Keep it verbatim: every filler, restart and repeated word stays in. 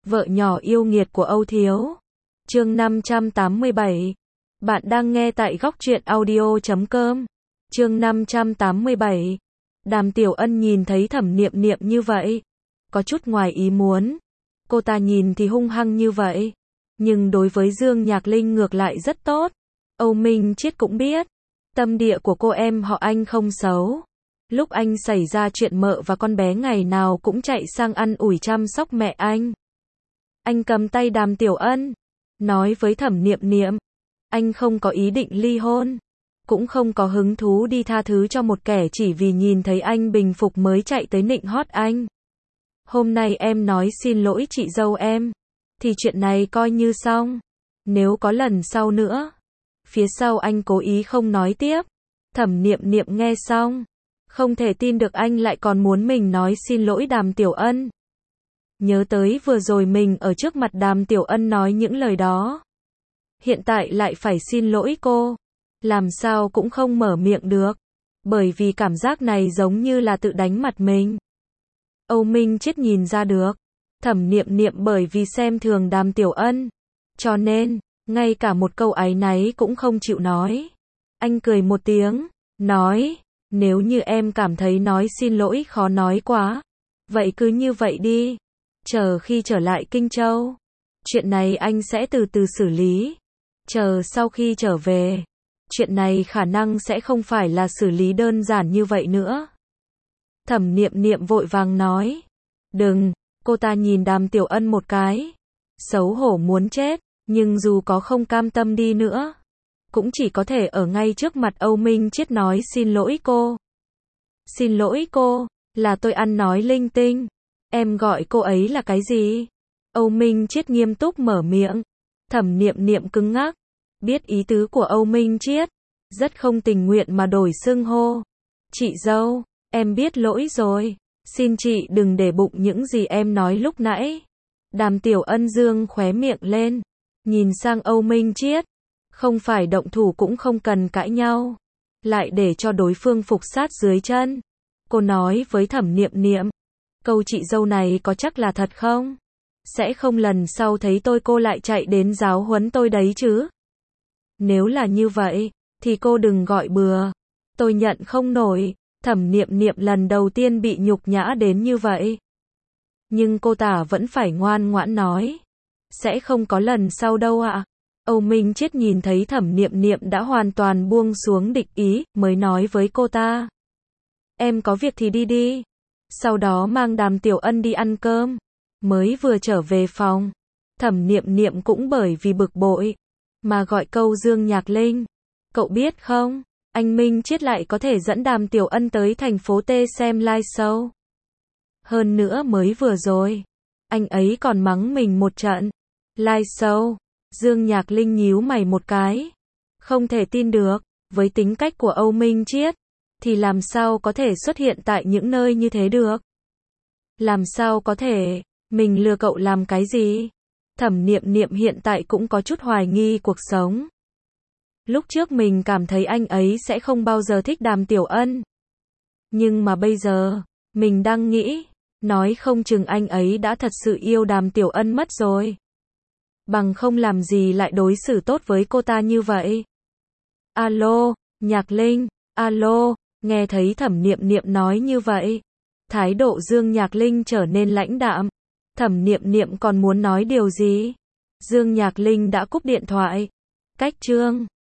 Vợ nhỏ yêu nghiệt của Âu Thiếu. Chương năm trăm tám mươi bảy. Bạn đang nghe tại góc truyện audio chấm com. Chương năm trăm tám mươi bảy. Đàm Tiểu Ân nhìn thấy Thẩm Niệm Niệm như vậy, có chút ngoài ý muốn. Cô ta nhìn thì hung hăng như vậy, nhưng đối với Dương Nhạc Linh ngược lại rất tốt. Âu Minh Chiết cũng biết, tâm địa của cô em họ Anh không xấu. Lúc anh xảy ra chuyện mợ và con bé ngày nào cũng chạy sang ăn ủi chăm sóc mẹ anh. Anh cầm tay Đàm Tiểu Ân, nói với Thẩm Niệm Niệm, anh không có ý định ly hôn, cũng không có hứng thú đi tha thứ cho một kẻ chỉ vì nhìn thấy anh bình phục mới chạy tới nịnh hót anh. Hôm nay em nói xin lỗi chị dâu em, thì chuyện này coi như xong. Nếu có lần sau nữa, phía sau anh cố ý không nói tiếp. Thẩm Niệm Niệm nghe xong, không thể tin được anh lại còn muốn mình nói xin lỗi Đàm Tiểu Ân. Nhớ tới vừa rồi mình ở trước mặt Đàm Tiểu Ân nói những lời đó, hiện tại lại phải xin lỗi cô, làm sao cũng không mở miệng được, bởi vì cảm giác này giống như là tự đánh mặt mình. Âu Minh Chiết nhìn ra được, Thẩm Niệm Niệm bởi vì xem thường Đàm Tiểu Ân, cho nên, ngay cả một câu áy náy cũng không chịu nói. Anh cười một tiếng, nói, nếu như em cảm thấy nói xin lỗi khó nói quá, vậy cứ như vậy đi, chờ khi trở lại Kinh Châu, chuyện này anh sẽ từ từ xử lý. Chờ sau khi trở về, chuyện này khả năng sẽ không phải là xử lý đơn giản như vậy nữa. Thẩm Niệm Niệm vội vàng nói, đừng, cô ta nhìn Đàm Tiểu Ân một cái, xấu hổ muốn chết, nhưng dù có không cam tâm đi nữa, cũng chỉ có thể ở ngay trước mặt Âu Minh Chiết nói xin lỗi cô. Xin lỗi cô, là tôi ăn nói linh tinh. Em gọi cô ấy là cái gì? Âu Minh Chiết nghiêm túc mở miệng. Thẩm Niệm Niệm cứng ngắc, biết ý tứ của Âu Minh Chiết, rất không tình nguyện mà đổi xưng hô. Chị dâu, em biết lỗi rồi, xin chị đừng để bụng những gì em nói lúc nãy. Đàm Tiểu Ân dương khóe miệng lên, nhìn sang Âu Minh Chiết, không phải động thủ cũng không cần cãi nhau, lại để cho đối phương phục sát dưới chân. Cô nói với Thẩm Niệm Niệm, câu chị dâu này có chắc là thật không? Sẽ không lần sau thấy tôi cô lại chạy đến giáo huấn tôi đấy chứ? Nếu là như vậy, thì cô đừng gọi bừa, tôi nhận không nổi. Thẩm Niệm Niệm lần đầu tiên bị nhục nhã đến như vậy, nhưng cô ta vẫn phải ngoan ngoãn nói, sẽ không có lần sau đâu ạ. Âu Minh Chiết nhìn thấy Thẩm Niệm Niệm đã hoàn toàn buông xuống địch ý, mới nói với cô ta, em có việc thì đi đi, sau đó mang Đàm Tiểu Ân đi ăn cơm. Mới vừa trở về phòng, Thẩm Niệm Niệm cũng bởi vì bực bội mà gọi câu Dương Nhạc Linh. Cậu biết không, anh Minh Chiết lại có thể dẫn Đàm Tiểu Ân tới thành phố T xem live show. Hơn nữa mới vừa rồi, anh ấy còn mắng mình một trận. Live show? Dương Nhạc Linh nhíu mày một cái, không thể tin được, với tính cách của Âu Minh Chiết, thì làm sao có thể xuất hiện tại những nơi như thế được? Làm sao có thể, mình lừa cậu làm cái gì? Thẩm Niệm Niệm hiện tại cũng có chút hoài nghi cuộc sống. Lúc trước mình cảm thấy anh ấy sẽ không bao giờ thích Đàm Tiểu Ân. Nhưng mà bây giờ, mình đang nghĩ, nói không chừng anh ấy đã thật sự yêu Đàm Tiểu Ân mất rồi. Bằng không làm gì lại đối xử tốt với cô ta như vậy. Alo, Nhạc Linh, alo, nghe thấy Thẩm Niệm Niệm nói như vậy, thái độ Dương Nhạc Linh trở nên lãnh đạm. Thẩm Niệm Niệm còn muốn nói điều gì, Dương Nhạc Linh đã cúp điện thoại. Cách chương